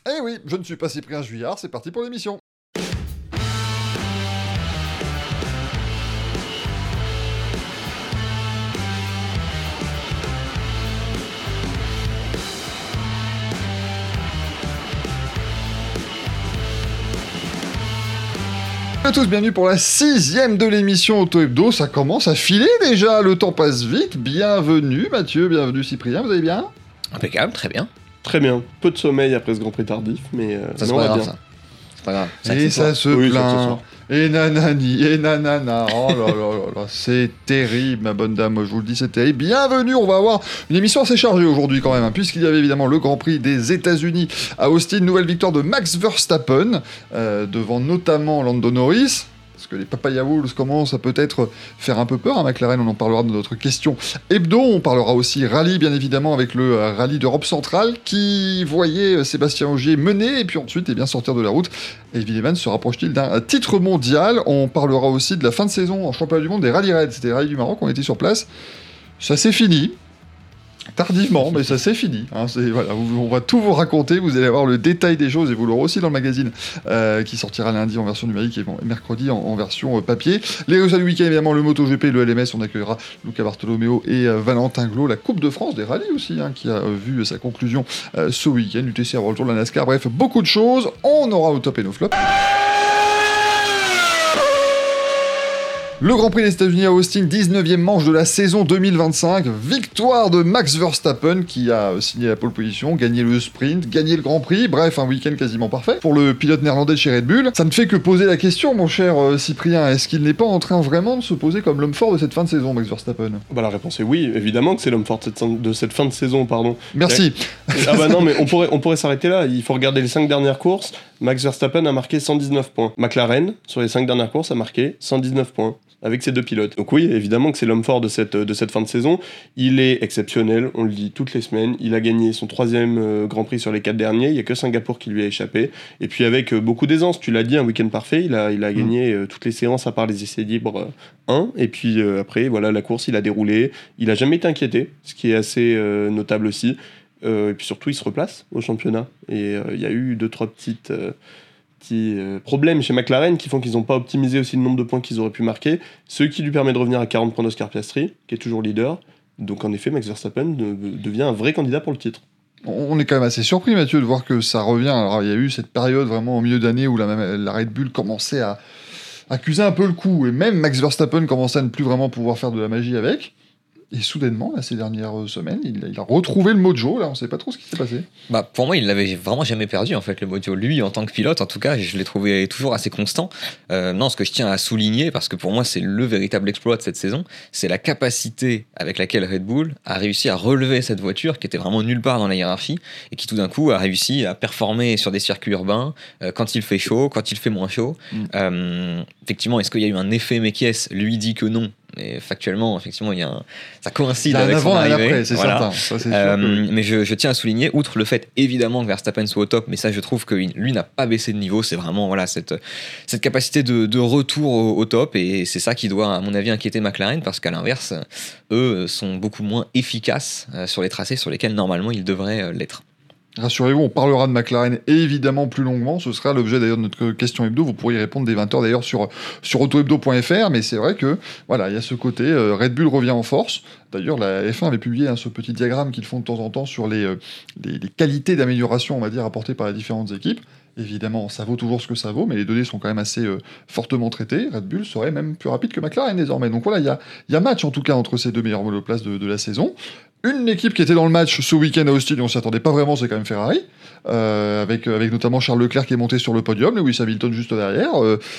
Eh oui, je ne suis pas Cyprien Juillard, c'est parti pour l'émission. Bonjour à tous, bienvenue pour la 6e de l'émission Auto Hebdo. Ça commence à filer déjà, le temps passe vite. Bienvenue Mathieu, bienvenue Cyprien, vous allez bien ? Impeccable, très bien. Très bien. Peu de sommeil après ce Grand Prix tardif, mais Ça on c'est pas va grave, bien. ça. C'est pas grave. Et ça se Oui, ça, ce plaint. soir. Et nanani, et nanana. Oh là là là là, c'est terrible, ma bonne dame, je vous le dis, c'est terrible. Bienvenue, on va avoir une émission assez chargée aujourd'hui quand même, hein, puisqu'il y avait évidemment le Grand Prix des États-Unis à Austin, nouvelle victoire de Max Verstappen, devant notamment Lando Norris. Parce que les Papaya Wolves commencent à peut-être faire un peu peur à McLaren, on en parlera dans notre question hebdo. On parlera aussi rallye, bien évidemment, avec le rallye d'Europe centrale qui voyait Sébastien Ogier mener et puis ensuite sortir de la route. Et Villeneuve se rapproche-t-il d'un titre mondial ? On parlera aussi de la fin de saison en championnat du monde des rallyes raids. C'était les rallyes du Maroc, on était sur place. Ça s'est fini. Tardivement, mais ça c'est fini. Hein, voilà, on va tout vous raconter, vous allez avoir le détail des choses et vous l'aurez aussi dans le magazine qui sortira lundi en version numérique et mercredi en version papier. Les résultats du week-end, évidemment, le MotoGP, le LMS, on accueillera Luca Bartolomeo et Valentin Glo, la Coupe de France des rallyes aussi, hein, qui a vu sa conclusion ce week-end, l'UTCR World Tour, la NASCAR, bref, beaucoup de choses. On aura au top et nos flops. Le Grand Prix des États-Unis à Austin, 19e manche de la saison 2025, victoire de Max Verstappen qui a signé la pole position, gagné le sprint, gagné le Grand Prix, bref, un week-end quasiment parfait pour le pilote néerlandais de chez Red Bull. Ça ne fait que poser la question, mon cher Cyprien, est-ce qu'il n'est pas en train vraiment de se poser comme l'homme fort de cette fin de saison, Max Verstappen ? Bah, la réponse est oui, évidemment que c'est l'homme fort de cette fin de saison, pardon. Merci. Ah bah non, mais on pourrait s'arrêter là, il faut regarder les 5 dernières courses. Max Verstappen a marqué 119 points. McLaren, sur les 5 dernières courses, a marqué 119 points. Avec ces deux pilotes. Donc oui, évidemment que c'est l'homme fort de cette fin de saison. Il est exceptionnel, on le dit toutes les semaines. Il a gagné son 3e Grand Prix sur les 4 derniers. Il n'y a que Singapour qui lui a échappé. Et puis avec beaucoup d'aisance, tu l'as dit, un week-end parfait. Il a gagné toutes les séances à part les essais libres 1. Et puis après, voilà, la course, il a déroulé. Il n'a jamais été inquiété, ce qui est assez notable aussi. Et puis surtout, il se replace au championnat. Et il y a eu 2-3 petits problèmes chez McLaren qui font qu'ils n'ont pas optimisé aussi le nombre de points qu'ils auraient pu marquer, ce qui lui permet de revenir à 40 points d'Oscar Piastri, qui est toujours leader. Donc en effet, Max Verstappen devient un vrai candidat pour le titre. On est quand même assez surpris, Mathieu, de voir que ça revient. Alors il y a eu cette période vraiment au milieu d'année où la Red Bull commençait à accuser un peu le coup, et même Max Verstappen commençait à ne plus vraiment pouvoir faire de la magie avec. Et soudainement, là, ces dernières semaines, il a retrouvé le mojo. Là, on ne sait pas trop ce qui s'est passé. Bah, pour moi, il l'avait vraiment jamais perdu, en fait, le mojo. Lui, en tant que pilote, en tout cas, je l'ai trouvé toujours assez constant. Non, ce que je tiens à souligner, parce que pour moi, c'est le véritable exploit de cette saison, c'est la capacité avec laquelle Red Bull a réussi à relever cette voiture qui était vraiment nulle part dans la hiérarchie et qui, tout d'un coup, a réussi à performer sur des circuits urbains quand il fait chaud, quand il fait moins chaud. Effectivement, est-ce qu'il y a eu un effet Mekies ? Lui dit que non. Mais factuellement, effectivement, ça coïncide avec son arrivée. Après, c'est certain. Ça, c'est sûr mais je tiens à souligner, outre le fait évidemment que Verstappen soit au top, mais ça, je trouve que lui n'a pas baissé de niveau. C'est vraiment voilà cette capacité de retour au top, et c'est ça qui doit, à mon avis, inquiéter McLaren, parce qu'à l'inverse, eux sont beaucoup moins efficaces sur les tracés sur lesquels normalement ils devraient l'être. Rassurez-vous, on parlera de McLaren évidemment plus longuement. Ce sera l'objet d'ailleurs de notre question hebdo. Vous pourriez répondre dès 20h d'ailleurs sur autohebdo.fr. Mais c'est vrai que voilà, il y a ce côté Red Bull revient en force. D'ailleurs, la F1 avait publié ce petit diagramme qu'ils font de temps en temps sur les qualités d'amélioration, on va dire, apportées par les différentes équipes. Évidemment, ça vaut toujours ce que ça vaut, mais les données sont quand même assez fortement traitées. Red Bull serait même plus rapide que McLaren désormais. Donc voilà, il y a match en tout cas entre ces deux meilleurs monoplaces de la saison. Une équipe qui était dans le match ce week-end à Austin, on s'y attendait pas vraiment, c'est quand même Ferrari, avec notamment Charles Leclerc qui est monté sur le podium, Lewis Hamilton juste derrière.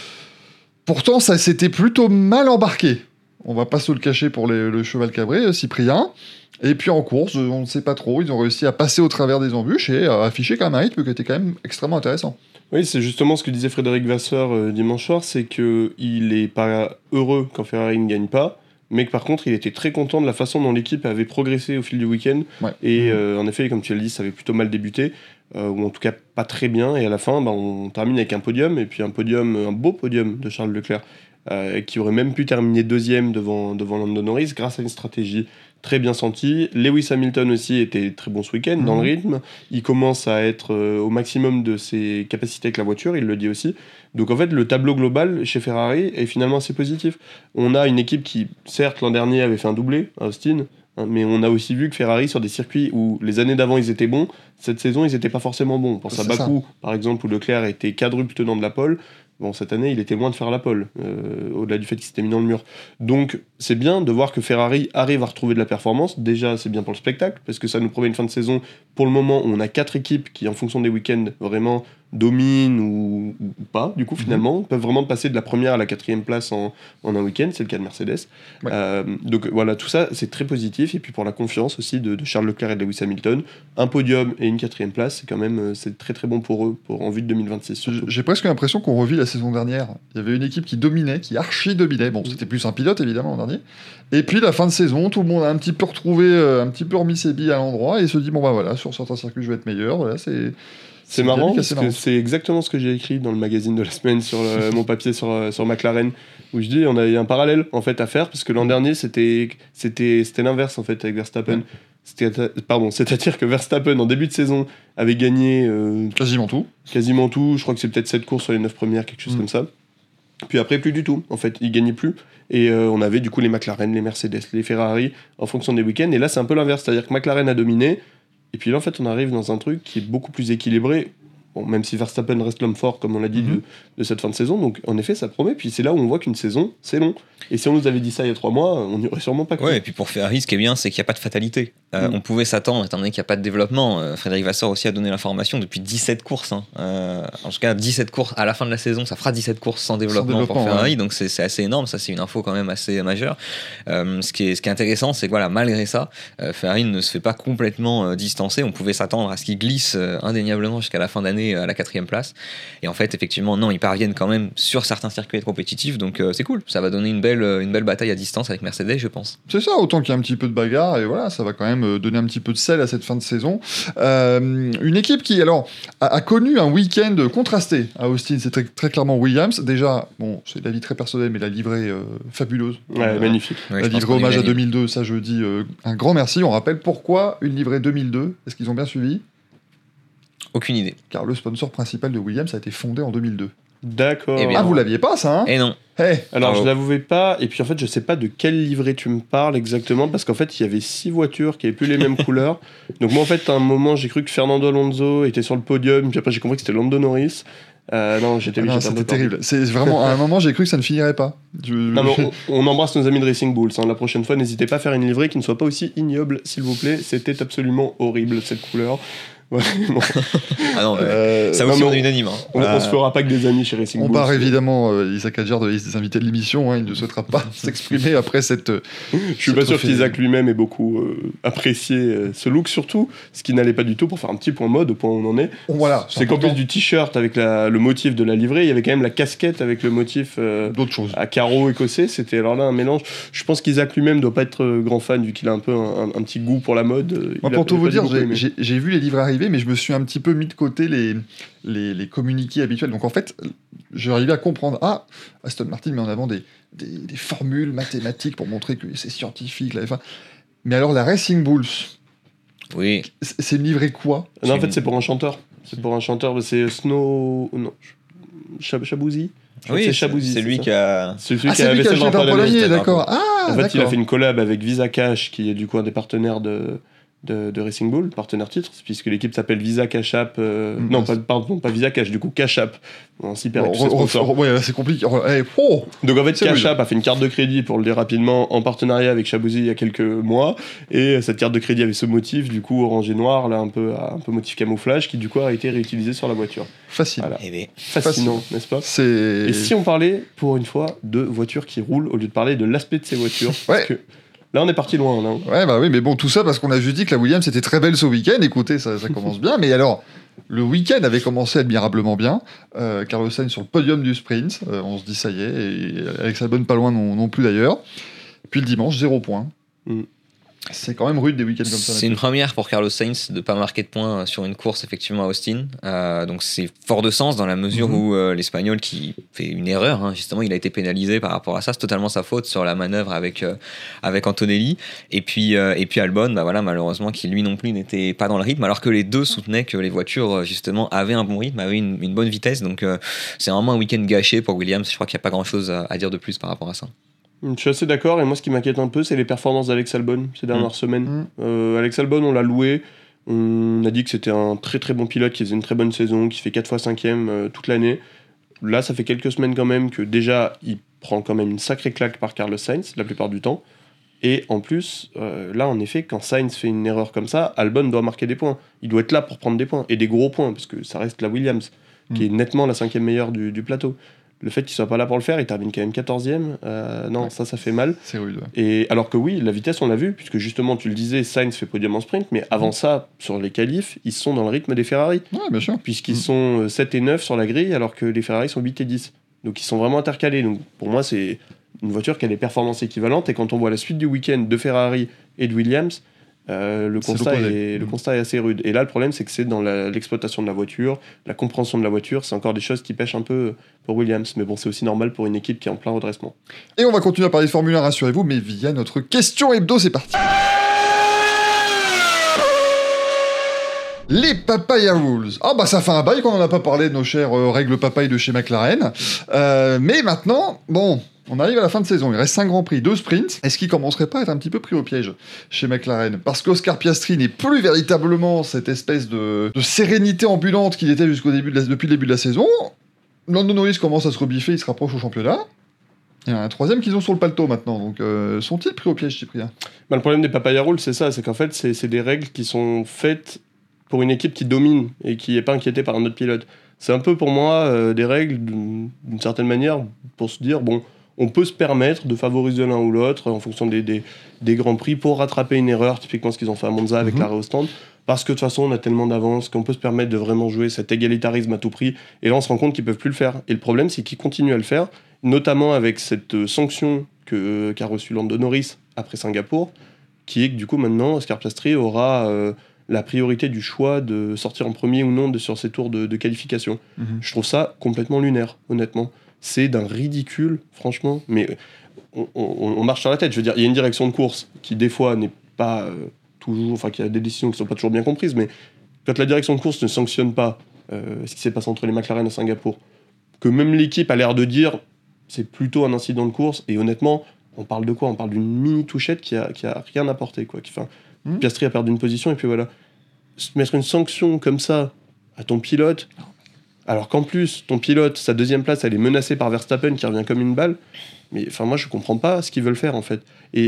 Pourtant, ça s'était plutôt mal embarqué. On va pas se le cacher pour le cheval cabré, Cyprien. Et puis en course, on ne sait pas trop, ils ont réussi à passer au travers des embûches et à afficher quand même un rythme qui était quand même extrêmement intéressant. Oui, c'est justement ce que disait Frédéric Vasseur dimanche soir, c'est qu'il n'est pas heureux quand Ferrari ne gagne pas, mais que par contre il était très content de la façon dont l'équipe avait progressé au fil du week-end. Ouais. Et en effet, comme tu l'as dit, ça avait plutôt mal débuté, ou en tout cas pas très bien, et à la fin on termine avec un podium, et puis un beau podium de Charles Leclerc, qui aurait même pu terminer deuxième devant Lando Norris grâce à une stratégie très bien senti. Lewis Hamilton aussi était très bon ce week-end dans le rythme. Il commence à être au maximum de ses capacités avec la voiture, il le dit aussi. Donc en fait, le tableau global chez Ferrari est finalement assez positif. On a une équipe qui, certes, l'an dernier avait fait un doublé à Austin, mais on a aussi vu que Ferrari, sur des circuits où les années d'avant ils étaient bons, cette saison ils n'étaient pas forcément bons. Pense à Bakou, par exemple, où Leclerc était quadruple tenant de la pole. Bon, cette année, il était loin de faire la pole, au-delà du fait qu'il s'était mis dans le mur. Donc, c'est bien de voir que Ferrari arrive à retrouver de la performance. Déjà, c'est bien pour le spectacle, parce que ça nous promet une fin de saison. Pour le moment, on a 4 équipes qui, en fonction des week-ends, vraiment dominent ou pas, du coup, finalement, peuvent vraiment passer de la première à la 4e place en un week-end. C'est le cas de Mercedes. Ouais. Donc, voilà, tout ça, c'est très positif. Et puis, pour la confiance aussi de Charles Leclerc et de Lewis Hamilton, un podium et une 4e place, c'est quand même c'est très très bon pour eux, en vue de 2026. Surtout. J'ai presque l'impression qu'on revit la saison dernière. Il y avait une équipe qui dominait, qui archi-dominait. Bon, c'était plus un pilote, évidemment, l'an dernier. Et puis, la fin de saison, tout le monde a un petit peu retrouvé, un petit peu remis ses billes à l'endroit et se dit, bon, bah voilà, sur certains circuits, je vais être meilleur. Voilà, c'est marrant, parce que c'est exactement ce que j'ai écrit dans le magazine de la semaine sur mon papier sur McLaren, où je dis, on a un parallèle, en fait, à faire, parce que l'an dernier, c'était l'inverse, en fait, avec Verstappen. Ouais. C'est-à-dire que Verstappen, en début de saison, avait gagné... quasiment tout. Je crois que c'est peut-être 7 courses sur les 9 premières, quelque chose comme ça. Puis après, plus du tout. En fait, il gagnait plus. Et on avait du coup les McLaren, les Mercedes, les Ferrari, en fonction des week-ends. Et là, c'est un peu l'inverse. C'est-à-dire que McLaren a dominé. Et puis là, en fait, on arrive dans un truc qui est beaucoup plus équilibré. Bon, même si Verstappen reste l'homme fort, comme on l'a dit, de cette fin de saison. Donc, en effet, ça promet. Puis c'est là où on voit qu'une saison, c'est long. Et si on nous avait dit ça il y a 3 mois, on n'y aurait sûrement pas cru. Ouais, et puis pour Ferrari, ce qui est bien, c'est qu'il n'y a pas de fatalité. On pouvait s'attendre, étant donné qu'il n'y a pas de développement. Frédéric Vasseur aussi a donné l'information depuis 17 courses. En tout cas, 17 courses à la fin de la saison, ça fera 17 courses sans développement pour Ferrari. Ouais. Donc c'est assez énorme. Ça, c'est une info quand même assez majeure. Ce qui est intéressant, c'est que voilà, malgré ça, Ferrari ne se fait pas complètement distancer. On pouvait s'attendre à ce qu'il glisse indéniablement jusqu'à la fin d'année à la 4e place. Et en fait, effectivement, non, ils parviennent quand même sur certains circuits compétitifs. Donc c'est cool. Ça va donner une belle bataille à distance avec Mercedes, je pense. C'est ça, autant qu'il y a un petit peu de bagarre, et voilà, ça va quand même donner un petit peu de sel à cette fin de saison. Une équipe qui, alors, a connu un week-end contrasté à Austin, c'est très clairement Williams. Déjà, bon, c'est l'avis très personnel, mais la livrée fabuleuse. Ouais, magnifique. La livrée hommage à 2002, ça je dis un grand merci. On rappelle pourquoi une livrée 2002, est-ce qu'ils ont bien suivi ? Aucune idée. Car le sponsor principal de Williams a été fondé en 2002. D'accord. Ah, vous l'aviez pas, ça, hein ? Eh non. Hey. Alors, je l'avouais pas, et puis en fait, je sais pas de quelle livrée tu me parles exactement, parce qu'en fait, il y avait 6 voitures qui avaient plus les mêmes couleurs. Donc, moi, en fait, à un moment, j'ai cru que Fernando Alonso était sur le podium, puis après, j'ai compris que c'était Lando Norris. Non, c'était terrible. C'est vraiment, à un moment, j'ai cru que ça ne finirait pas. Non, mais on embrasse nos amis de Racing Bulls. La prochaine fois, n'hésitez pas à faire une livrée qui ne soit pas aussi ignoble, s'il vous plaît. C'était absolument horrible, cette couleur. Ouais, bon. Ah non, ça aussi on est unanime. On se fera pas que des amis chez Racing Bulls. On part évidemment Isaac Adjar de la liste des invités de l'émission, il ne souhaitera pas s'exprimer après cette... Je suis pas sûr qu'Isaac lui-même ait beaucoup apprécié ce look, surtout, ce qui n'allait pas du tout, pour faire un petit point mode, au point où on en est. Voilà, c'est qu'en plus du t-shirt avec le motif de la livrée, il y avait quand même la casquette avec le motif d'autres choses. À carreaux écossais. C'était alors là un mélange. Je pense qu'Isaac lui-même doit pas être grand fan, vu qu'il a un peu un petit goût pour la mode. Moi, pour tout vous dire, j'ai vu les livres arriver, mais je me suis un petit peu mis de côté les communiqués habituels. Donc en fait, j'ai arrivé à comprendre, Aston Martin met en avant des formules mathématiques pour montrer que c'est scientifique, la F1. Mais alors la Racing Bulls, oui. C'est livré quoi ? Non, en fait, c'est pour un chanteur. C'est Snow... Non, Chabouzi. Oui, c'est Chabouzi. C'est lui qui a... C'est lui qui a acheté un polonais, d'accord. En fait, il a fait une collab avec Visa Cash, qui est du coup un des partenaires de Racing Bull, partenaire titre, puisque l'équipe s'appelle Visa Cash App. Non, pas Visa Cash, du coup Cash App. Ouais, c'est compliqué. Donc en fait, Cash App a fait une carte de crédit, pour le dire rapidement, en partenariat avec Chabouzi il y a quelques mois. Et cette carte de crédit avait ce motif, du coup orange et noir, là un peu motif camouflage, qui du coup a été réutilisé sur la voiture. Facile. Voilà. Fascinant, n'est-ce pas ? Et si on parlait, pour une fois, de voitures qui roulent, au lieu de parler de l'aspect de ces voitures, parce que là, on est parti loin. Non ? Ouais, bah oui, mais bon, tout ça parce qu'on a juste dit que la Williams était très belle ce week-end. Écoutez, ça commence bien. Mais alors, le week-end avait commencé admirablement bien. Carlos Sainz sur le podium du sprint. On se dit, ça y est. Et Alex Albon pas loin non plus d'ailleurs. Puis le dimanche, 0 points. C'est quand même rude des week-ends comme ça. C'est une première pour Carlos Sainz de ne pas marquer de points sur une course effectivement à Austin. Donc c'est fort de sens dans la mesure où l'Espagnol qui fait une erreur, hein, justement il a été pénalisé par rapport à ça, c'est totalement sa faute sur la manœuvre avec Antonelli. Et puis Albon, bah voilà, malheureusement qui lui non plus n'était pas dans le rythme, alors que les deux soutenaient que les voitures justement avaient un bon rythme, avaient une bonne vitesse. Donc c'est vraiment un week-end gâché pour Williams. Je crois qu'il n'y a pas grand-chose à dire de plus par rapport à ça. Je suis assez d'accord, et moi ce qui m'inquiète un peu, c'est les performances d'Alex Albon ces dernières semaines. Alex Albon, on l'a loué, on a dit que c'était un très très bon pilote, qui faisait une très bonne saison, qui fait 4 fois 5ème toute l'année. Là, ça fait quelques semaines quand même que déjà, il prend quand même une sacrée claque par Carlos Sainz, la plupart du temps. Et en plus, là, en effet, quand Sainz fait une erreur comme ça, Albon doit marquer des points. Il doit être là pour prendre des points, et des gros points, parce que ça reste la Williams, qui est nettement la 5ème meilleure du plateau. Le fait qu'il soit pas là pour le faire, il termine quand même 14ème. Non, ça fait mal. C'est rude. Ouais. Et alors que oui, la vitesse, on l'a vu, puisque justement, tu le disais, Sainz fait podium en sprint, mais avant ça, sur les qualifs, ils sont dans le rythme des Ferrari. Ouais, bien sûr. Puisqu'ils sont 7 et 9 sur la grille, alors que les Ferrari sont 8 et 10. Donc ils sont vraiment intercalés. Donc pour moi, c'est une voiture qui a des performances équivalentes. Et quand on voit la suite du week-end de Ferrari et de Williams, le constat est assez rude. Et là, le problème, c'est que c'est dans l'exploitation de la voiture, la compréhension de la voiture, c'est encore des choses qui pêchent un peu pour Williams. Mais bon, c'est aussi normal pour une équipe qui est en plein redressement. Et on va continuer à parler de Formule 1, rassurez-vous, mais via notre question hebdo, c'est parti. Les Papaya Rules. Ah bah ça fait un bail qu'on n'en a pas parlé de nos chères règles papaye de chez McLaren. Mais maintenant, bon... On arrive à la fin de saison, il reste 5 Grands Prix, 2 sprints. Est-ce qu'il commencerait pas à être un petit peu pris au piège chez McLaren ? Parce qu'Oscar Piastri n'est plus véritablement cette espèce de sérénité ambulante qu'il était depuis le début de la saison. Lando Norris commence à se rebiffer, il se rapproche au championnat. Il y a un troisième qu'ils ont sur le paletot maintenant, donc sont-ils pris au piège, Cyprien ? Bah, le problème des Papaya Rules, c'est ça, c'est qu'en fait, c'est des règles qui sont faites pour une équipe qui domine et qui n'est pas inquiétée par un autre pilote. C'est un peu pour moi des règles, d'une certaine manière, pour se dire, bon... On peut se permettre de favoriser l'un ou l'autre en fonction des Grands Prix pour rattraper une erreur, typiquement ce qu'ils ont fait à Monza avec l'arrêt au stand, parce que de toute façon on a tellement d'avance qu'on peut se permettre de vraiment jouer cet égalitarisme à tout prix, et là on se rend compte qu'ils peuvent plus le faire. Et le problème c'est qu'ils continuent à le faire, notamment avec cette sanction qu'a reçue Lando Norris après Singapour, qui est que du coup maintenant Oscar Piastri aura la priorité du choix de sortir en premier ou non sur ses tours de qualification. Je trouve ça complètement lunaire, honnêtement. C'est d'un ridicule, franchement, mais on marche sur la tête. Je veux dire, il y a une direction de course qui, des fois, n'est pas toujours... Enfin, qui a des décisions qui ne sont pas toujours bien comprises, mais quand la direction de course ne sanctionne pas ce qui s'est passé entre les McLaren et Singapour, que même l'équipe a l'air de dire c'est plutôt un incident de course, et honnêtement, on parle de quoi ? On parle d'une mini-touchette qui a rien apporté, quoi. Piastri a perdu une position, et puis voilà. Mettre une sanction comme ça à ton pilote... Alors qu'en plus, ton pilote, sa deuxième place, elle est menacée par Verstappen qui revient comme une balle. Mais enfin, moi, je comprends pas ce qu'ils veulent faire, en fait.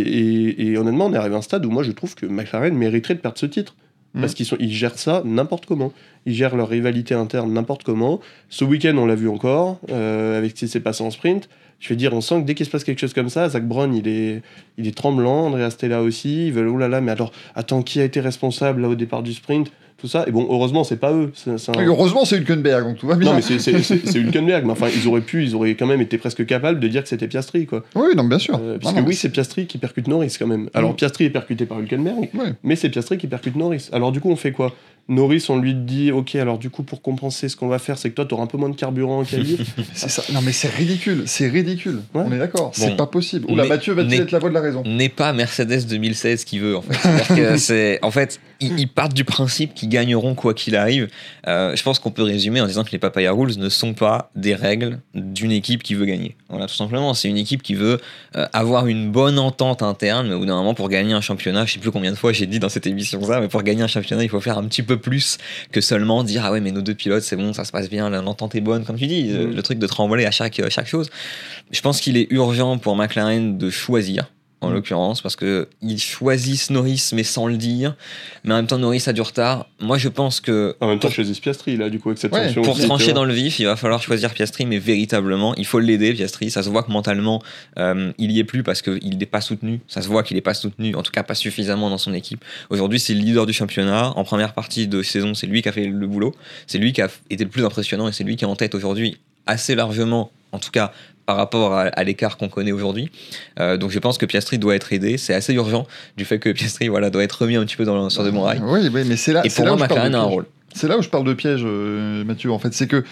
Et honnêtement, on est arrivé à un stade où moi, je trouve que McLaren mériterait de perdre ce titre. Parce qu'ils gèrent ça n'importe comment. Ils gèrent leur rivalité interne n'importe comment. Ce week-end, on l'a vu encore, avec ce qui s'est passé en sprint. Je vais dire, on sent que dès qu'il se passe quelque chose comme ça, Zach Brown, il est tremblant, Andrea Stella aussi. Ils veulent, oh là là, mais alors, attends, qui a été responsable là, au départ du sprint ? Tout ça, et bon, heureusement, c'est pas eux. Heureusement, c'est Hülkenberg, donc tout va bien. Non, mais c'est Hülkenberg, mais enfin, ils auraient quand même été presque capables de dire que c'était Piastri, quoi. Oui, non, bien sûr. C'est Piastri qui percute Norris, quand même. Alors, Piastri est percuté par Hülkenberg, mais c'est Piastri qui percute Norris. Alors, du coup, on fait quoi ? Norris, on lui dit, ok, alors du coup, pour compenser, ce qu'on va faire, c'est que toi, t'auras un peu moins de carburant en qualif. C'est ça. Non, mais c'est ridicule. Ouais. On est d'accord. Bon, c'est pas possible. Oula, Mathieu va-t-il être la voix de la raison ? N'est pas Mercedes 2016 qui veut, en fait. En fait, ils partent du principe qu'ils gagneront quoi qu'il arrive. Je pense qu'on peut résumer en disant que les Papaya Rules ne sont pas des règles d'une équipe qui veut gagner. Voilà, tout simplement. C'est une équipe qui veut avoir une bonne entente interne, mais au bout d'un moment, pour gagner un championnat, je sais plus combien de fois j'ai dit dans cette émission ça, mais pour gagner un championnat, il faut faire un petit peu plus que seulement dire ah ouais, mais nos deux pilotes, c'est bon, ça se passe bien, l'entente est bonne, comme tu dis, le truc de trembler à chaque chose. Je pense qu'il est urgent pour McLaren de choisir, en l'occurrence, parce qu'ils choisissent Norris mais sans le dire, mais en même temps Norris a du retard. Moi je pense que... En même temps, choisissent Piastri là, du coup, avec cette sanction. Pour trancher dans le vif, il va falloir choisir Piastri, mais véritablement, il faut l'aider, Piastri. Ça se voit que mentalement, il y est plus parce qu'il n'est pas soutenu. Ça se voit qu'il n'est pas soutenu, en tout cas pas suffisamment dans son équipe. Aujourd'hui, c'est le leader du championnat. En première partie de saison, c'est lui qui a fait le boulot. C'est lui qui a été le plus impressionnant et c'est lui qui est en tête aujourd'hui assez largement, en tout cas par rapport à l'écart qu'on connaît aujourd'hui. Donc je pense que Piastri doit être aidé. C'est assez urgent du fait que Piastri doit être remis un petit peu sur de bons rails. Oui, mais c'est là. Et pour moi, McLaren a un rôle. C'est là où je parle de piège, Mathieu. En fait, c'est que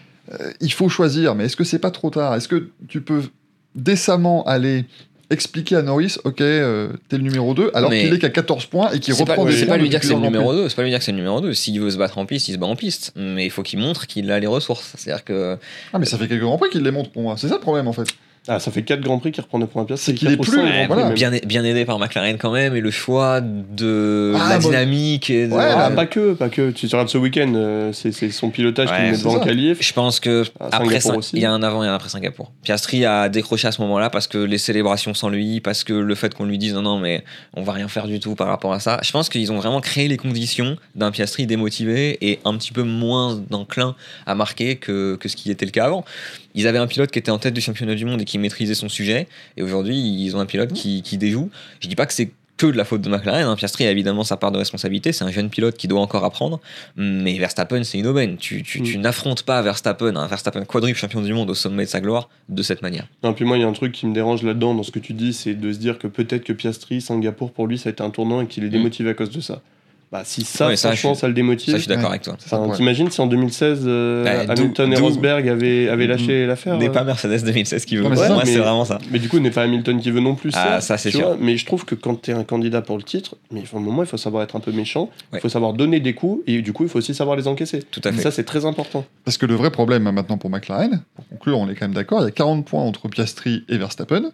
il faut choisir. Mais est-ce que c'est pas trop tard? Est-ce que tu peux décemment aller expliquer à Norris, ok, t'es le numéro 2, alors qu'il est qu'à 14 points et qu'il reprend des points. C'est pas lui dire que c'est le numéro 2, c'est pas lui dire que c'est le numéro 2. S'il veut se battre en piste, il se bat en piste. Mais il faut qu'il montre qu'il a les ressources. C'est-à-dire que. Ah, mais ça fait quelques grands prix qu'il les montre pour moi. C'est ça le problème en fait. Ah, ça fait 4 grands prix qui reprend des points à Piastri. C'est qu'il est plus. Voilà. Bien aidé par McLaren quand même, et le choix de la dynamique. Et de... pas que. Tu regardes ce week-end, c'est son pilotage qui le met devant qualif. Je pense que après il y a un avant et un après Singapour. Piastri a décroché à ce moment-là parce que les célébrations sans lui, parce que le fait qu'on lui dise non, mais on va rien faire du tout par rapport à ça. Je pense qu'ils ont vraiment créé les conditions d'un Piastri démotivé et un petit peu moins enclin à marquer que ce qui était le cas avant. Ils avaient un pilote qui était en tête du championnat du monde et qui maîtrisait son sujet, et aujourd'hui ils ont un pilote qui déjoue. Je dis pas que c'est que de la faute de McLaren, hein. Piastri a évidemment sa part de responsabilité, c'est un jeune pilote qui doit encore apprendre, mais Verstappen c'est une aubaine. Tu n'affrontes pas Verstappen, un Verstappen quadruple champion du monde au sommet de sa gloire de cette manière. Non, puis moi il y a un truc qui me dérange là-dedans dans ce que tu dis, c'est de se dire que peut-être que Piastri, Singapour pour lui ça a été un tournant et qu'il est démotivé à cause de ça. Bah, si ça, franchement, ça le démotive. Ça, je suis d'accord avec toi. T'imagines si en 2016, Hamilton et Rosberg avaient lâché l'affaire. N'est pas Mercedes 2016 qui veut. Moi, c'est vraiment ça. Mais du coup, n'est pas Hamilton qui veut non plus. Ça c'est sûr. Vois, mais je trouve que quand t'es un candidat pour le titre, mais à un moment, il faut savoir être un peu méchant. Il faut savoir donner des coups et du coup, il faut aussi savoir les encaisser. Tout à fait. Ça, c'est très important. Parce que le vrai problème maintenant pour McLaren, pour conclure, on est quand même d'accord, il y a 40 points entre Piastri et Verstappen.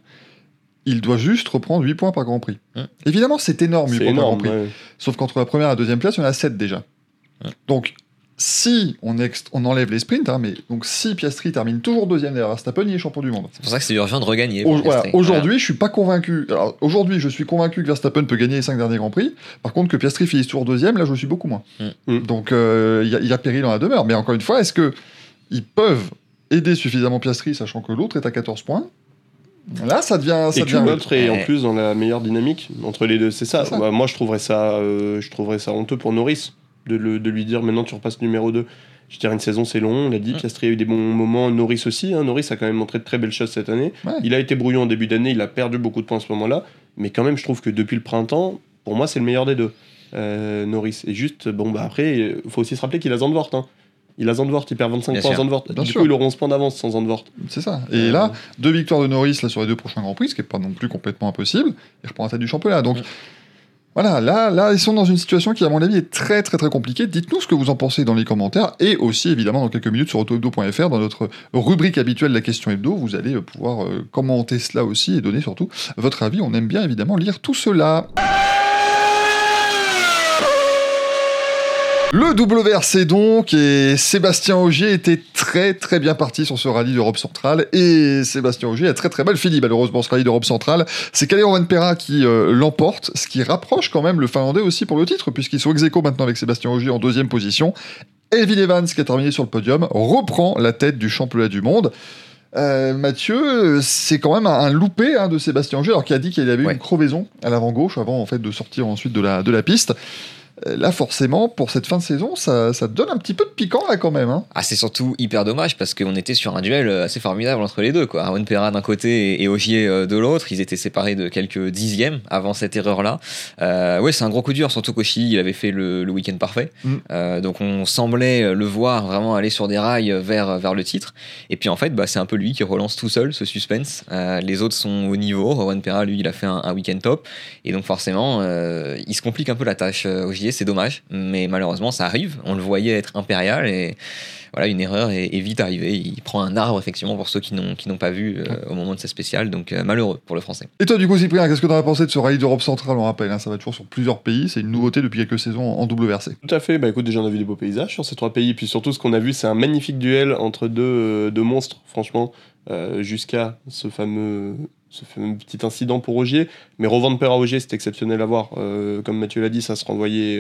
Il doit juste reprendre 8 points par Grand Prix. Évidemment, c'est énorme, 8 points par Grand Prix. Ouais. Sauf qu'entre la première et la deuxième place, il y en a 7 déjà. Donc, si on enlève les sprints, mais donc si Piastri termine toujours deuxième derrière Verstappen, il est champion du monde. C'est pour ça que c'est urgent de regagner. Aujourd'hui, je suis pas convaincu. Alors, aujourd'hui, je suis convaincu que Verstappen peut gagner les 5 derniers Grands Prix. Par contre, que Piastri finisse toujours deuxième, là, je suis beaucoup moins. Donc, il y a péril dans la demeure. Mais encore une fois, est-ce qu'ils peuvent aider suffisamment Piastri, sachant que l'autre est à 14 points? Là, ça devient. L'autre est en plus dans la meilleure dynamique entre les deux. C'est ça. Bah, moi, je trouverais ça honteux pour Norris de lui dire maintenant tu repasses numéro 2. Je dirais une saison, c'est long. On l'a dit, Piastri a eu des bons moments. Norris aussi. Norris a quand même montré de très belles choses cette année. Ouais. Il a été brouillon en début d'année. Il a perdu beaucoup de points à ce moment-là. Mais quand même, je trouve que depuis le printemps, pour moi, c'est le meilleur des deux. Norris. Et juste, après, il faut aussi se rappeler qu'il a Zandvoort. Il a Zandvoort, il perd 25 points à Zandvoort. Du coup, il aura 11 points d'avance sans Zandvoort. C'est ça. Et là, 2 victoires de Norris là, sur les 2 prochains Grands Prix, ce qui n'est pas non plus complètement impossible. Il reprend la tête du championnat. Donc, voilà, là, ils sont dans une situation qui, à mon avis, est très, très, très compliquée. Dites-nous ce que vous en pensez dans les commentaires. Et aussi, évidemment, dans quelques minutes sur autohebdo.fr, dans notre rubrique habituelle, la question hebdo, vous allez pouvoir commenter cela aussi et donner surtout votre avis. On aime bien, évidemment, lire tout cela. Le WRC donc, et Sébastien Ogier était très très bien parti sur ce rallye d'Europe centrale, et Sébastien Ogier a très très mal fini malheureusement ce rallye d'Europe centrale. C'est Kalle Rovanperä qui l'emporte, ce qui rapproche quand même le Finlandais aussi pour le titre, puisqu'ils sont ex-aequo maintenant avec Sébastien Ogier en 2e position. Elvin Evans, qui a terminé sur le podium, reprend la tête du championnat du monde. Mathieu, c'est quand même un loupé de Sébastien Ogier, alors qu'il a dit qu'il avait eu une crevaison à l'avant gauche avant en fait de sortir ensuite de la piste. Là, forcément, pour cette fin de saison, ça donne un petit peu de piquant, là, quand même. Ah, c'est surtout hyper dommage, parce qu'on était sur un duel assez formidable entre les deux, quoi. Rovanperä d'un côté et Ogier de l'autre. Ils étaient séparés de quelques dixièmes avant cette erreur-là. C'est un gros coup dur, surtout qu'Ogier, il avait fait le week-end parfait. Donc, on semblait le voir vraiment aller sur des rails vers le titre. Et puis, en fait, c'est un peu lui qui relance tout seul ce suspense. Les autres sont au niveau. Rovanperä, lui, il a fait un week-end top. Et donc, forcément, il se complique un peu la tâche, Ogier. C'est dommage, mais malheureusement ça arrive. On le voyait être impérial et voilà, une erreur est vite arrivée. Il prend un arbre effectivement pour ceux qui n'ont pas vu au moment de sa spéciale, donc malheureux pour le français. Et toi du coup Cyprien, qu'est-ce que tu en as pensé de ce rallye d'Europe centrale? On rappelle, ça va toujours sur plusieurs pays, c'est une nouveauté depuis quelques saisons en WRC. Tout à fait, écoute, déjà on a vu des beaux paysages sur ces 3 pays, et puis surtout ce qu'on a vu c'est un magnifique duel entre deux monstres, franchement, jusqu'à ce fameux petit incident pour Ogier, mais Rovanperä Ogier c'était exceptionnel à voir, comme Mathieu l'a dit, ça se renvoyait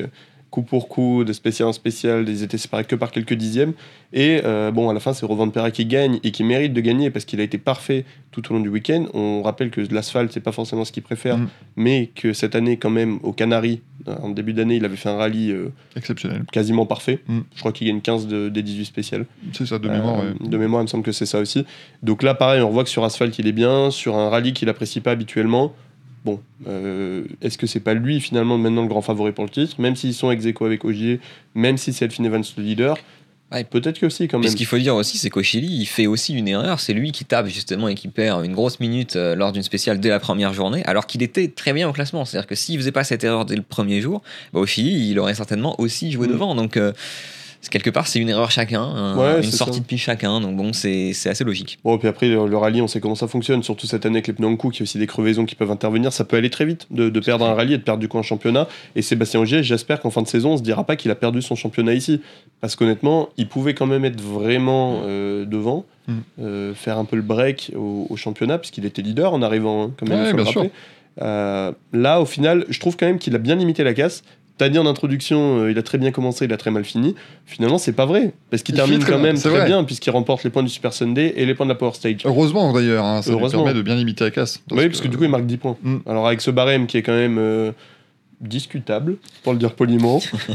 coup pour coup, de spécial en spécial, ils étaient séparés que par quelques dixièmes. Et à la fin, c'est Rovanperä qui gagne et qui mérite de gagner parce qu'il a été parfait tout au long du week-end. On rappelle que l'asphalte, c'est pas forcément ce qu'il préfère, mais que cette année, quand même, aux Canaries, en début d'année, il avait fait un rallye exceptionnel, quasiment parfait. Je crois qu'il gagne 15 des 18 spéciales. C'est ça, de mémoire. De mémoire, il me semble que c'est ça aussi. Donc là, pareil, on voit que sur asphalte, il est bien. Sur un rallye qu'il apprécie pas habituellement. Bon, est-ce que c'est pas lui finalement maintenant le grand favori pour le titre, même s'ils sont ex-aequo avec Ogier, même si c'est Elfyn Evans le leader? Ouais. Peut-être que aussi quand même. Et ce qu'il faut dire aussi, c'est qu'Oshili, il fait aussi une erreur. C'est lui qui tape justement et qui perd une grosse minute lors d'une spéciale dès la première journée, alors qu'il était très bien au classement. C'est-à-dire que s'il faisait pas cette erreur dès le premier jour, Oshili, il aurait certainement aussi joué devant. Donc quelque part, c'est une erreur chacun, une sortie de piste chacun. Donc bon, c'est assez logique. Bon, et puis après, le rallye, on sait comment ça fonctionne. Surtout cette année avec les pneus en coup, qu'il y a aussi des crevaisons qui peuvent intervenir. Ça peut aller très vite de perdre un rallye et de perdre du coup un championnat. Et Sébastien Ogier, j'espère qu'en fin de saison, on se dira pas qu'il a perdu son championnat ici. Parce qu'honnêtement, il pouvait quand même être vraiment devant, faire un peu le break au championnat, puisqu'il était leader en arrivant, hein, quand même, il faut le rappeler. Là, au final, je trouve quand même qu'il a bien limité la casse. T'as dit en introduction, il a très bien commencé, il a très mal fini. Finalement, c'est pas vrai. Parce qu'il termine quand même très bien, puisqu'il remporte les points du Super Sunday et les points de la Power Stage. Heureusement d'ailleurs, hein, ça lui permet de bien limiter la casse. Parce que du coup, il marque 10 points. Alors avec ce barème qui est quand même discutable, pour le dire poliment.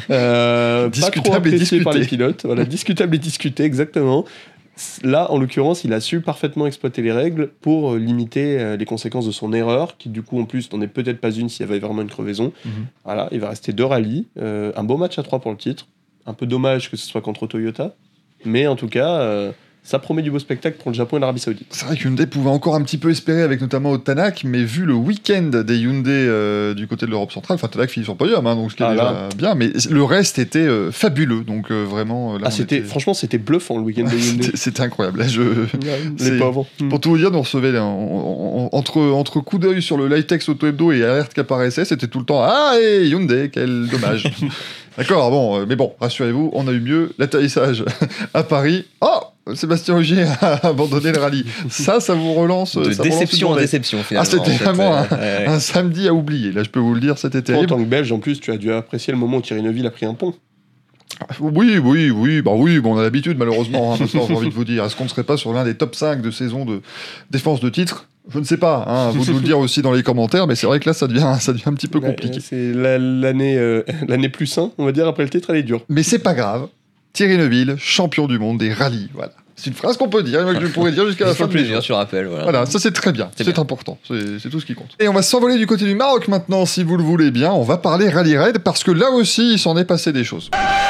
Pas trop apprécié par les pilotes. Voilà, discutable et discuté, exactement. Là, en l'occurrence, il a su parfaitement exploiter les règles pour limiter les conséquences de son erreur, qui du coup, en plus, n'en est peut-être pas une s'il y avait vraiment une crevaison. Voilà, il va rester 2 rallyes, un beau match à 3 pour le titre. Un peu dommage que ce soit contre Toyota, mais en tout cas, ça promet du beau spectacle pour le Japon et l'Arabie Saoudite. C'est vrai qu'Hyundai pouvait encore un petit peu espérer avec notamment Otanak, mais vu le week-end des Hyundai du côté de l'Europe centrale, enfin Tanak finit sur le podium, hein, donc ce qui est déjà bien, mais le reste était fabuleux, donc vraiment... Là, franchement, c'était bluffant le week-end des Hyundai. C'était incroyable. Là, les pauvres. Pour tout vous dire, on recevait entre coups d'œil sur le Litex Auto Hebdo et alerte qui apparaissait, c'était tout le temps « Ah, hey, Hyundai, quel dommage !» D'accord, bon, mais bon, rassurez-vous, on a eu mieux. L'atterrissage à Paris. Oh, Sébastien Ogier a abandonné le rallye. Ça vous relance. De déception en déception, finalement. C'était vraiment un samedi à oublier. Là, je peux vous le dire, c'était terrible. En tant que Belge, en plus, tu as dû apprécier le moment où Thierry Neuville a pris un pont. Oui, on a l'habitude, malheureusement. Hein, maintenant, j'ai envie de vous dire, est-ce qu'on ne serait pas sur l'un des top 5 de saison de défense de titre ? Je ne sais pas, hein, vous de nous le dire aussi dans les commentaires, mais c'est vrai que là, ça devient un petit peu compliqué. C'est l'année plus 1, on va dire, après le titre, elle est dure. Mais c'est pas grave. Thierry Neuville, champion du monde des rallyes, voilà. C'est une phrase qu'on peut dire, que je pourrais dire jusqu'à la fin de plaisir, tu rappelles. Voilà, ça c'est très bien, c'est important, c'est tout ce qui compte. Et on va s'envoler du côté du Maroc maintenant, si vous le voulez bien. On va parler rallye raid, parce que là aussi, il s'en est passé des choses.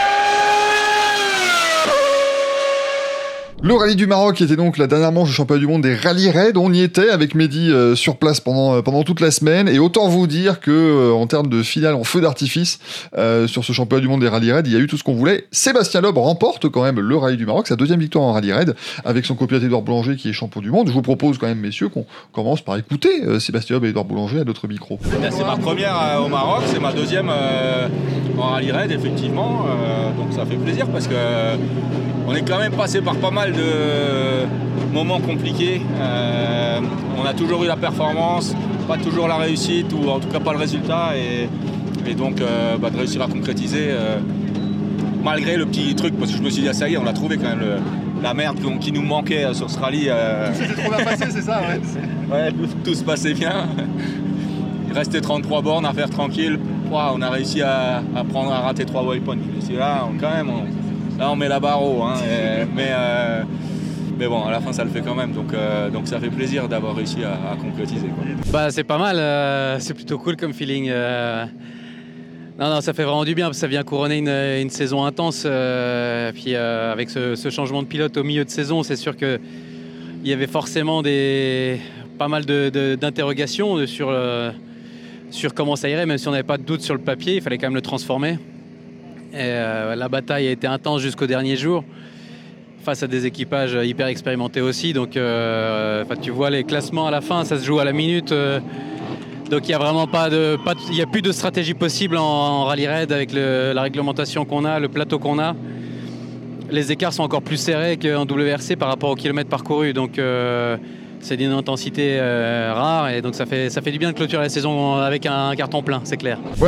Le rallye du Maroc était donc la dernière manche du championnat du monde des rallye raids. On y était avec Mehdi sur place pendant toute la semaine. Et autant vous dire que en termes de finale en feu d'artifice sur ce championnat du monde des rallye raids, il y a eu tout ce qu'on voulait. Sébastien Loeb remporte quand même le rallye du Maroc, sa 2e victoire en rallye raid, avec son copilote Édouard Boulanger qui est champion du monde. Je vous propose quand même, messieurs, qu'on commence par écouter Sébastien Loeb et Édouard Boulanger à notre micro. C'est ma première au Maroc, c'est ma 2e en rallye raid, effectivement. Donc ça fait plaisir parce que on est quand même passé par pas mal de moments compliqués. On a toujours eu la performance, pas toujours la réussite, ou en tout cas pas le résultat. Et donc de réussir à concrétiser, malgré le petit truc, parce que je me suis dit, ah, ça y est, on a trouvé quand même la merde qui nous manquait sur ce rallye. C'était trop bien passé, c'est ça, ouais. Tout se passait bien. Il restait 33 bornes à faire tranquille. On a réussi à rater 3 waypoints. Je me suis dit, là, on met la barre haut, hein, mais bon, à la fin ça le fait quand même, donc ça fait plaisir d'avoir réussi à concrétiser, quoi. C'est pas mal, c'est plutôt cool comme feeling. Non, ça fait vraiment du bien parce que ça vient couronner une saison intense. Puis avec ce changement de pilote au milieu de saison, c'est sûr qu'il y avait forcément pas mal d'interrogations sur comment ça irait, même si on n'avait pas de doute sur le papier, il fallait quand même le transformer. Et la bataille a été intense jusqu'au dernier jour, face à des équipages hyper expérimentés aussi. Donc tu vois les classements à la fin, ça se joue à la minute. Donc il n'y a vraiment il y a plus de stratégie possible en rallye raid avec la réglementation qu'on a, le plateau qu'on a. Les écarts sont encore plus serrés qu'en WRC par rapport au kilomètre parcouru. Donc c'est d'une intensité rare et donc ça fait du bien de clôturer la saison avec un carton plein, c'est clair. Voilà, donc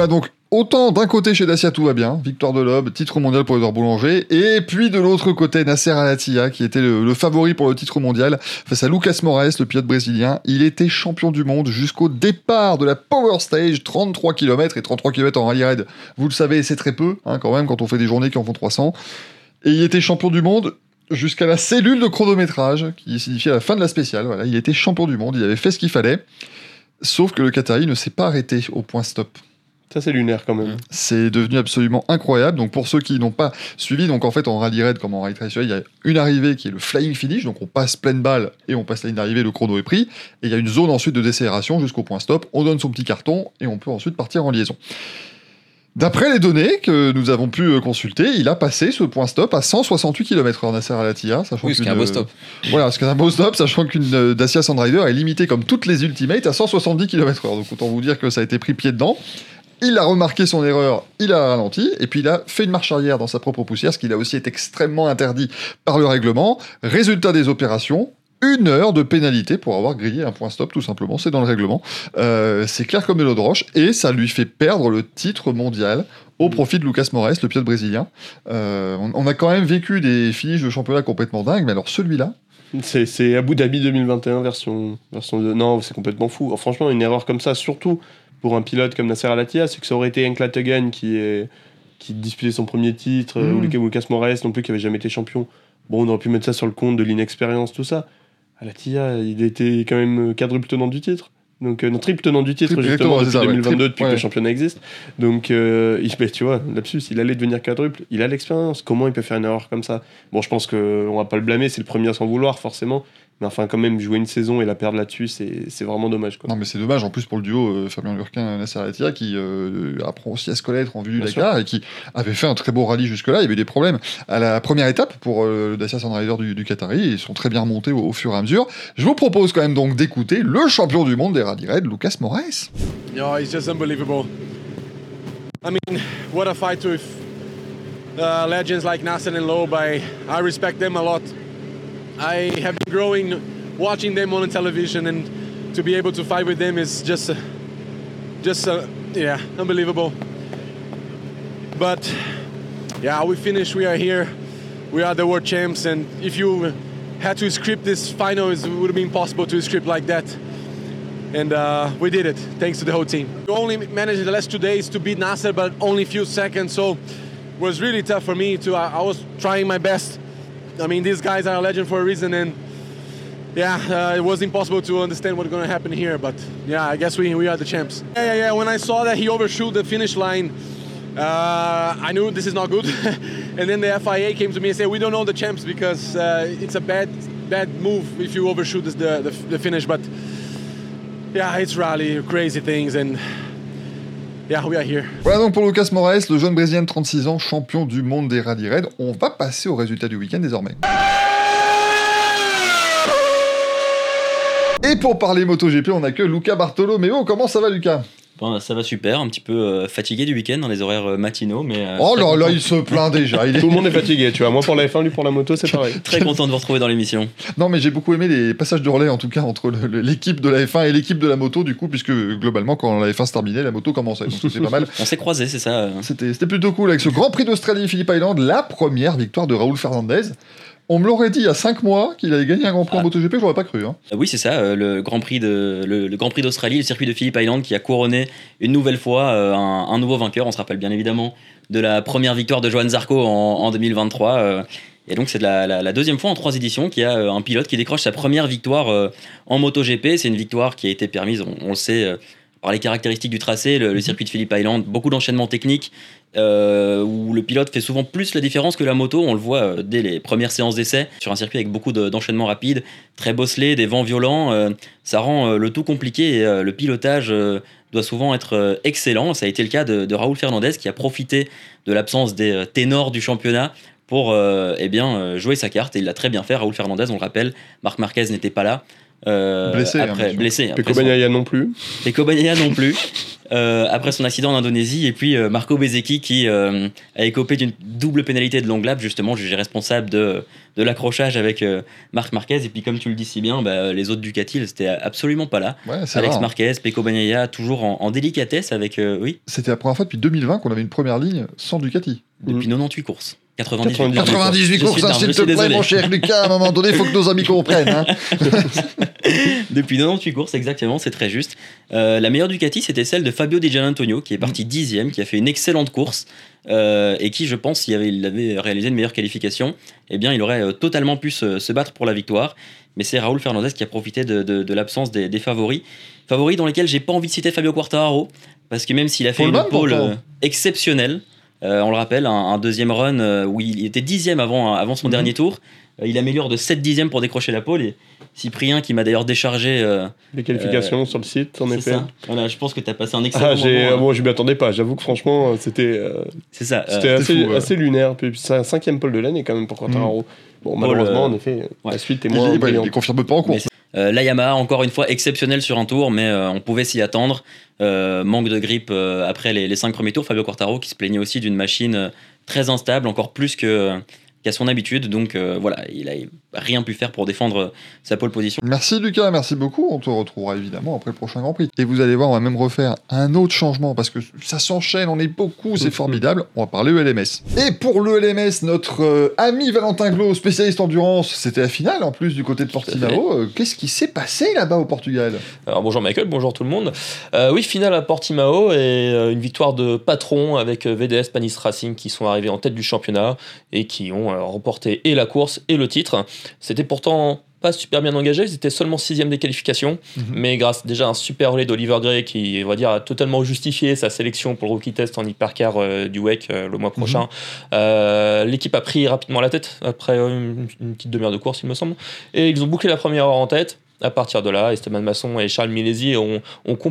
Autant d'un côté chez Dacia tout va bien, victoire de l'Aube, titre mondial pour Édouard Boulanger, et puis de l'autre côté Nasser Al-Attiyah qui était le favori pour le titre mondial face à Lucas Moraes, le pilote brésilien. Il était champion du monde jusqu'au départ de la Power Stage, 33 km, et 33 km en rallye raid, vous le savez, c'est très peu quand même quand on fait des journées qui en font 300. Et il était champion du monde jusqu'à la cellule de chronométrage qui signifiait la fin de la spéciale. Voilà, il était champion du monde, il avait fait ce qu'il fallait, sauf que le Qatari ne s'est pas arrêté au point stop. Ça, c'est lunaire quand même. C'est devenu absolument incroyable. Donc, pour ceux qui n'ont pas suivi, donc en fait, en rallye raid comme en rallye traditionnel, il y a une arrivée qui est le flying finish. Donc, on passe pleine balle et on passe la ligne d'arrivée, le chrono est pris. Et il y a une zone ensuite de décélération jusqu'au point stop. On donne son petit carton et on peut ensuite partir en liaison. D'après les données que nous avons pu consulter, il a passé ce point stop à 168 km/h, Nasser Al-Attiyah. Oui, ce qui est un beau stop. Voilà, ce qui est un beau stop, sachant qu'une Dacia Sandrider est limitée comme toutes les Ultimates à 170 km/h. Donc, autant vous dire que ça a été pris pied dedans. Il a remarqué son erreur, il a ralenti, et puis il a fait une marche arrière dans sa propre poussière, ce qui là aussi est extrêmement interdit par le règlement. Résultat des opérations, 1 heure de pénalité pour avoir grillé un point stop, tout simplement, c'est dans le règlement. C'est clair comme de l'eau de roche, et ça lui fait perdre le titre mondial au profit de Lucas Moraes, le pilote brésilien. On a quand même vécu des finishes de championnat complètement dingues, mais alors celui-là... C'est Abu Dhabi 2021 version 2. Non, c'est complètement fou. Franchement, une erreur comme ça, surtout pour un pilote comme Nasser Al-Attiyah, c'est que ça aurait été Henk Lategan qui disputait son premier titre, ou Lucas Moraes non plus, qui avait jamais été champion. Bon, on aurait pu mettre ça sur le compte de l'inexpérience, tout ça. Al-Attiyah, il était quand même quadruple tenant du titre. Donc, non, triple tenant du titre, justement, depuis 2022, depuis que le championnat existe. Donc, tu vois, lapsus, il allait devenir quadruple. Il a l'expérience. Comment il peut faire une erreur comme ça? Bon, je pense qu'on va pas le blâmer, c'est le premier à s'en vouloir, forcément. Mais enfin, quand même, jouer une saison et la perdre là-dessus, c'est vraiment dommage, quoi. Non, mais c'est dommage, en plus, pour le duo Fabien Lurquin-Nasser Al-Attiyah, qui apprend aussi à se connaître en vue du Dakar, et qui avait fait un très beau rallye jusque-là. Il y avait eu des problèmes à la première étape pour le Dacia Sandrider du Qatari, et ils sont très bien remontés au fur et à mesure. Je vous propose quand même donc d'écouter le champion du monde des rallye raid, Lucas Moraes. Yeah, it's just unbelievable. I mean, what a fight with legends like Nasser and Loeb. I respect them a lot. I have been growing watching them on television, and to be able to fight with them is just unbelievable. But yeah, we finished. We are here. We are the world champs, and if you had to script this final, it would have been impossible to script like that. And we did it, thanks to the whole team. We only managed the last 2 days to beat Nasser, but only a few seconds, so it was really tough for me. I was trying my best. I mean, these guys are a legend for a reason, and it was impossible to understand what's going to happen here, but yeah, I guess we are the champs. Yeah. When I saw that he overshoot the finish line, I knew this is not good. And then the FIA came to me and said, we don't know the champs because it's a bad move if you overshoot the finish, but yeah, it's rally, crazy things, and yeah, we are here. Voilà donc pour Lucas Moraes, le jeune Brésilien de 36 ans, champion du monde des rallye raid. On va passer aux résultats du week-end désormais. Et pour parler MotoGP, on accueille Luca Bartolomeo. Comment ça va, Lucas? Bon, ça va super, un petit peu fatigué du week-end dans les horaires matinaux, mais... oh là là, il se plaint déjà. Tout le monde est fatigué, tu vois. Moi pour la F1, lui pour la moto, c'est pareil. Très content de vous retrouver dans l'émission. Non, mais j'ai beaucoup aimé les passages de relais, en tout cas, entre l'équipe de la F1 et l'équipe de la moto, du coup, puisque globalement, quand la F1 se terminait, la moto commençait. Donc c'est pas mal. On s'est croisés, c'est ça. C'était plutôt cool avec ce Grand Prix d'Australie, Phillip Island, la première victoire de Raúl Fernandez. On me l'aurait dit il y a 5 mois qu'il allait gagner un Grand Prix en MotoGP, je l'aurais pas cru. Hein. Oui, c'est ça, le Grand Prix d'Australie, le circuit de Phillip Island qui a couronné une nouvelle fois un nouveau vainqueur. On se rappelle bien évidemment de la première victoire de Johan Zarco en 2023. Et donc c'est la deuxième fois en 3 éditions qu'il y a un pilote qui décroche sa première victoire en MotoGP. C'est une victoire qui a été permise, on le sait, par les caractéristiques du tracé, le circuit de Phillip Island, beaucoup d'enchaînements techniques, où le pilote fait souvent plus la différence que la moto. On le voit dès les premières séances d'essai sur un circuit avec beaucoup d'enchaînements rapides, très bosselé, des vents violents. Ça rend le tout compliqué et le pilotage doit souvent être excellent. Ça a été le cas de Raúl Fernandez qui a profité de l'absence des ténors du championnat pour jouer sa carte, et il l'a très bien fait. Raúl Fernandez, on le rappelle, Marc Marquez n'était pas là. Blessé, après, hein, blessé. Pecco Bagnaia non plus. Pecco Bagnaia non plus. Après son accident en Indonésie, et puis Marco Bezzecchi qui a écopé d'une double pénalité de longue lap, justement jugé responsable de l'accrochage avec Marc Marquez. Et puis comme tu le dis si bien, les autres Ducati, c'était absolument pas là. Ouais, c'est Alex rare. Marquez, Pecco Bagnaia, toujours en délicatesse avec oui, C'était la première fois depuis 2020 qu'on avait une première ligne sans Ducati. depuis 98 courses. 98 98 courses, ça, s'il te plaît, mon cher Lucas, à un moment donné, il faut que nos amis comprennent. Hein. Depuis 98 courses, exactement, c'est très juste. La meilleure Ducati, c'était celle de Fabio Di Gianantonio, qui est parti 10e, qui a fait une excellente course, et qui, je pense, s'il avait réalisé une meilleure qualification, eh bien, il aurait totalement pu se battre pour la victoire. Mais c'est Raúl Fernández qui a profité de l'absence des favoris. Favoris dans lesquels j'ai pas envie de citer Fabio Quartararo, parce que même s'il a fait Paul une Mann, pole pourtant. exceptionnelle, on le rappelle, un deuxième run où il était 10e avant son dernier tour. Il améliore de 7 dixièmes pour décrocher la pole. Et Cyprien, qui m'a d'ailleurs déchargé. Les qualifications sur le site, en c'est effet. ça. Voilà, je pense que tu as passé un excellent moment. Moi, je m'y attendais pas. J'avoue que franchement, c'était C'est ça. c'était c'était fou, assez lunaire. Puis c'est un 5e pole de l'année quand même pour Quartararo. Bon, malheureusement, en effet, la suite est moins Il brillante. confirme pas en course. La Yamaha, encore une fois, exceptionnelle sur un tour, mais on pouvait s'y attendre. Manque de grip après les 5 premiers tours. Fabio Quartararo qui se plaignait aussi d'une machine très instable, encore plus qu'à son habitude. Donc voilà, il a rien pu faire pour défendre sa pole position. Merci Lucas, merci beaucoup. On te retrouvera évidemment après le prochain Grand Prix. Et vous allez voir, on va même refaire un autre changement parce que ça s'enchaîne, on est beaucoup, c'est formidable. On va parler ELMS. Et pour le LMS, notre ami Valentin Glo, spécialiste endurance, c'était la finale en plus du côté de Portimao. Qu'est-ce qui s'est passé là-bas au Portugal? Alors bonjour Michael, bonjour tout le monde. Oui, finale à Portimao et une victoire de patron avec VDS Panis Racing qui sont arrivés en tête du championnat et qui ont remporté et la course et le titre. C'était pourtant pas super bien engagé, ils étaient seulement 6e des qualifications, mais grâce déjà à un super relais d'Oliver Gray qui, on va dire, a totalement justifié sa sélection pour le rookie test en hypercar du WEC le mois prochain. L'équipe a pris rapidement la tête après une petite demi-heure de course, il me semble, et ils ont bouclé la première heure en tête. À partir de là, Esteban Masson et Charles Milesi ont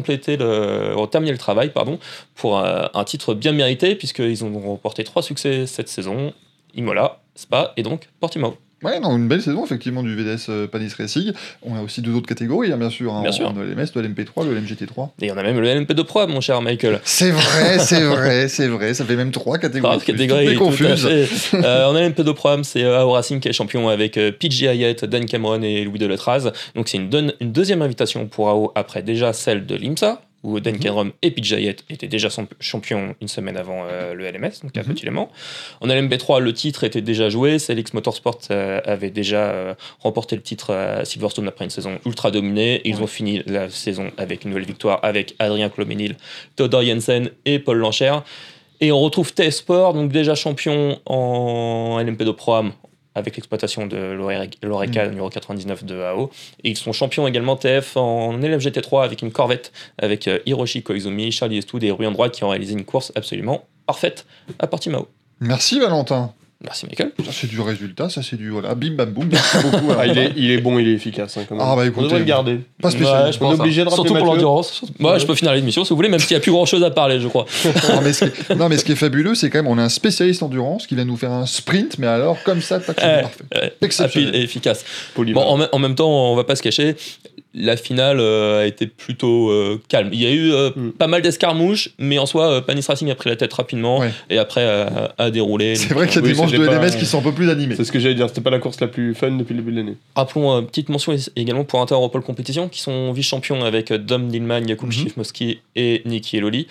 terminé le travail pour un titre bien mérité, puisqu'ils ont remporté 3 succès cette saison, Imola, Spa et donc Portimao. Ouais, non, une belle saison effectivement du VDS Panis Racing. On a aussi 2 autres catégories, hein, bien sûr. Bien sûr. En LMS, le LMP3, le LMGT3. Et on a même le LMP2 Pro, mon cher Michael. C'est vrai, c'est vrai, c'est vrai. Ça fait même 3 catégories. Grave catégorie, Toutes tout à confuses. fait. On a l'MP2 Pro, c'est AO Racing qui est champion avec PJ Hayet, Dan Cameron et Louis Deletraz. Donc c'est une deuxième invitation pour AO après déjà celle de l'IMSA, où Dan Cameron et PJ Hayet étaient déjà champions une semaine avant le LMS, donc à Petit Le Mans. En LMP3, le titre était déjà joué. CLX Motorsport avait déjà remporté le titre à Silverstone après une saison ultra dominée. Ils ont fini la saison avec une nouvelle victoire avec Adrien Cloménil, Theodor Jensen et Paul Lancher. Et on retrouve TS Sport, donc déjà champion en LMP2 Pro-Am avec l'exploitation de l'Oreca numéro 99 de AO. Et ils sont champions également TF en LFGT3 avec une Corvette avec Hiroshi Koizumi, Charlie Estoud et Rui Android qui ont réalisé une course absolument parfaite à Portimao. Merci Valentin. Merci Michael. Ça c'est du résultat, ça c'est du voilà, bim bam boum. Merci beaucoup. Il est bon, il est efficace. Quand même. Ah bah On écoutez, devrait le garder. pas spécial. Ouais, je On est pense, obligé de rappeler surtout pour Mathieu. l'endurance. Moi, je peux finir l'émission si vous voulez, même s'il n'y a plus grand chose à parler, je crois. Non, mais ce qui est fabuleux, c'est quand même on a un spécialiste endurance qui vient nous faire un sprint, mais alors comme ça, tac, c'est parfait. Exceptionnel. Rapide et efficace. Polyvalent. Bon, en même temps, on va pas se cacher, la finale a été plutôt calme. Il y a eu pas mal d'escarmouches, mais en soi, Panis Racing a pris la tête rapidement Ouais. et après a déroulé. C'est vrai qu'il y a Oui, des manches de c'était pas- LMS qui sont un peu plus animées. C'est ce que j'allais dire, c'était pas la course la plus fun depuis le début de l'année. Rappelons petite mention également pour Inter Europol Competition qui sont vice-champions avec Dom Dillman, Jakub Schiffmowski et Niki Eloli.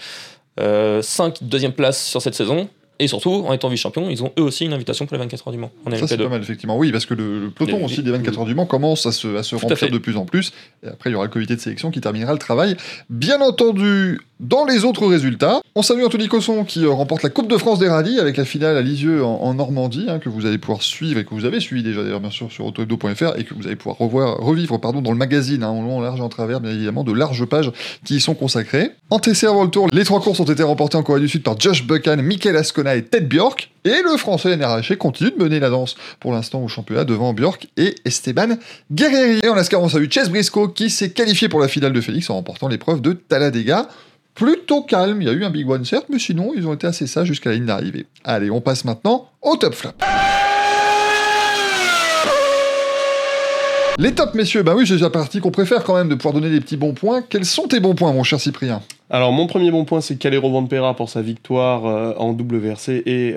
5 deuxième place sur cette saison. Et surtout, en étant vice-champion, ils ont eux aussi une invitation pour les 24 heures du Mans. On a Ça, c'est pas mal, effectivement. Oui, parce que le peloton Les- aussi des 24 heures du Mans commence à se à remplir fait. de plus en plus. Et après, il y aura le comité de sélection qui terminera le travail. Bien entendu, dans les autres résultats, on salue Anthony Cosson qui remporte la Coupe de France des rallyes avec la finale à Lisieux en Normandie, que vous allez pouvoir suivre et que vous avez suivi déjà d'ailleurs, bien sûr, sur autohebdo.fr et que vous allez pouvoir revivre dans le magazine, en long, en large et en travers, bien évidemment, de larges pages qui y sont consacrées. En TCR World Tour, les 3 courses ont été remportées en Corée du Sud par Josh Buchan, Michael Ascona et Ted Bjork. Et le français NRH continue de mener la danse pour l'instant au championnat devant Bjork et Esteban Guerrieri. Et en NASCAR, on salue Chase Briscoe qui s'est qualifié pour la finale de Félix en remportant l'épreuve de Talladega. Plutôt calme, il y a eu un big one certes, mais sinon ils ont été assez sages jusqu'à la ligne d'arrivée. Allez, on passe maintenant au top flop. Les tops, messieurs, bah oui, c'est la partie qu'on préfère quand même, de pouvoir donner des petits bons points. Quels sont tes bons points, mon cher Cyprien ? Alors, mon premier bon point, c'est Calero Vanpera pour sa victoire en WRC et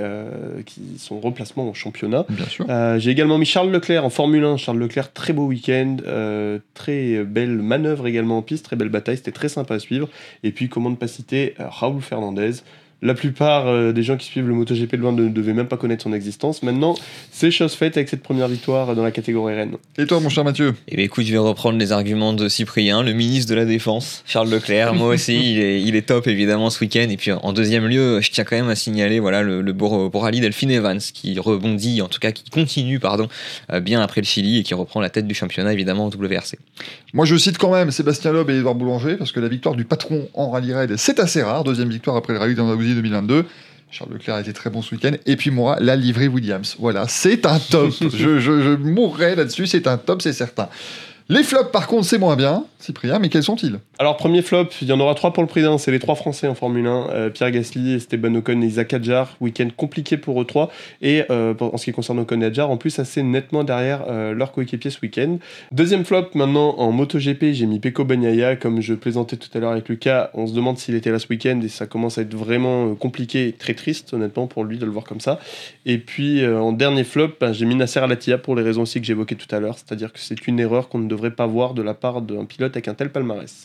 son replacement en championnat. Bien sûr. J'ai également mis Charles Leclerc en Formule 1. Charles Leclerc, très beau week-end, très belle manœuvre également en piste, très belle bataille, c'était très sympa à suivre. Et puis, comment ne pas citer Raoul Fernandez. La plupart des gens qui suivent le MotoGP de loin ne devaient même pas connaître son existence. Maintenant, c'est chose faite avec cette première victoire dans la catégorie Rennes. Et toi, mon cher Mathieu ? Eh bien, écoute, je vais reprendre les arguments de Cyprien, le ministre de la Défense, Charles Leclerc. Moi aussi, il est top, évidemment, ce week-end. Et puis, en deuxième lieu, je tiens quand même à signaler voilà, le beau rallye d'Elfyn Evans, qui rebondit, en tout cas, qui continue, bien après le Chili et qui reprend la tête du championnat, évidemment, en WRC. Moi, je cite quand même Sébastien Loeb et Édouard Boulanger, parce que la victoire du patron en rallye raid, c'est assez rare. Deuxième victoire après le rallye d'Andalousie 2022. Charles Leclerc a été très bon ce week-end. Et puis moi, la livrée Williams. Voilà, c'est un top. je mourrai là-dessus, c'est un top, c'est certain. Les flops, par contre, c'est moins bien, Cyprien, mais quels sont-ils ? Alors, premier flop, il y en aura 3 pour le prix d'un, c'est les 3 Français en Formule 1, Pierre Gasly, Esteban Ocon et Isaac Hadjar. Week-end compliqué pour eux 3. Et en ce qui concerne Ocon et Hadjar, en plus, assez nettement derrière leur coéquipier ce week-end. Deuxième flop, maintenant, en MotoGP, j'ai mis Pecco Bagnaia. Comme je plaisantais tout à l'heure avec Lucas, on se demande s'il était là ce week-end et ça commence à être vraiment compliqué et très triste, honnêtement, pour lui de le voir comme ça. Et puis, en dernier flop, j'ai mis Nasser Al-Attiyah pour les raisons aussi que j'évoquais tout à l'heure, c'est-à-dire que c'est une erreur qu'on ne devrait pas voir de la part d'un pilote avec un tel palmarès.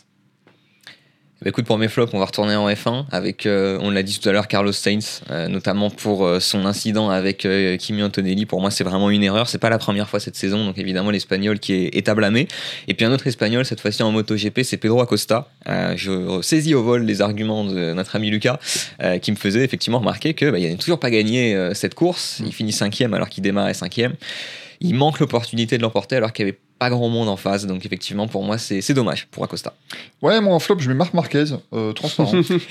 Bah écoute, pour mes flops, on va retourner en F1 avec, on l'a dit tout à l'heure, Carlos Sainz, notamment pour son incident avec Kimi Antonelli. Pour moi, c'est vraiment une erreur. C'est pas la première fois cette saison, donc évidemment l'Espagnol qui est à blâmer. Et puis un autre Espagnol, cette fois-ci en MotoGP, c'est Pedro Acosta. Je saisis au vol les arguments de notre ami Lucas, qui me faisait effectivement remarquer que il n'a toujours pas gagné cette course. Il finit 5e alors qu'il démarrait 5e. Il manque l'opportunité de l'emporter alors qu'il n'y avait pas grand monde en face, donc effectivement pour moi c'est dommage pour Acosta. Ouais, moi en flop je mets Marc Marquez, transparent.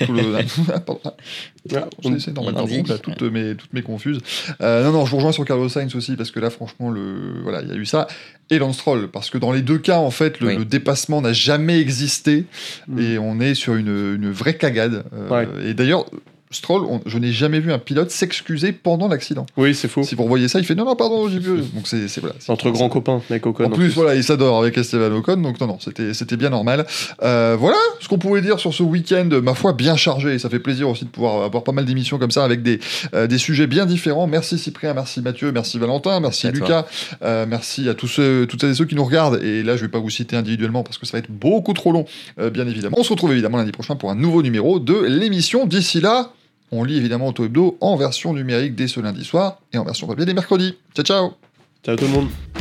C'est normal, toutes mes confuses. Non, je vous rejoins sur Carlos Sainz aussi, parce que là franchement il y a eu ça. Et Lance Stroll, parce que dans les deux cas en fait le dépassement n'a jamais existé et on est sur une vraie cagade. Et d'ailleurs Stroll, je n'ai jamais vu un pilote s'excuser pendant l'accident. Oui, c'est fou. Si vous voyez ça, il fait non, pardon, j'ai vu. Donc c'est voilà. Entre grands copains, avec Ocon. En plus, voilà, il s'adore avec Esteban Ocon, donc non, c'était bien normal. Voilà ce qu'on pouvait dire sur ce week-end, ma foi, bien chargé. Et ça fait plaisir aussi de pouvoir avoir pas mal d'émissions comme ça avec des sujets bien différents. Merci Cyprien, merci Mathieu, merci Valentin, merci Lucas, merci à toutes celles et ceux qui nous regardent. Et là, je vais pas vous citer individuellement parce que ça va être beaucoup trop long, bien évidemment. On se retrouve évidemment lundi prochain pour un nouveau numéro de l'émission. D'ici là, on lit évidemment Auto Hebdo en version numérique dès ce lundi soir et en version papier dès mercredis. Ciao, ciao. Ciao tout le monde.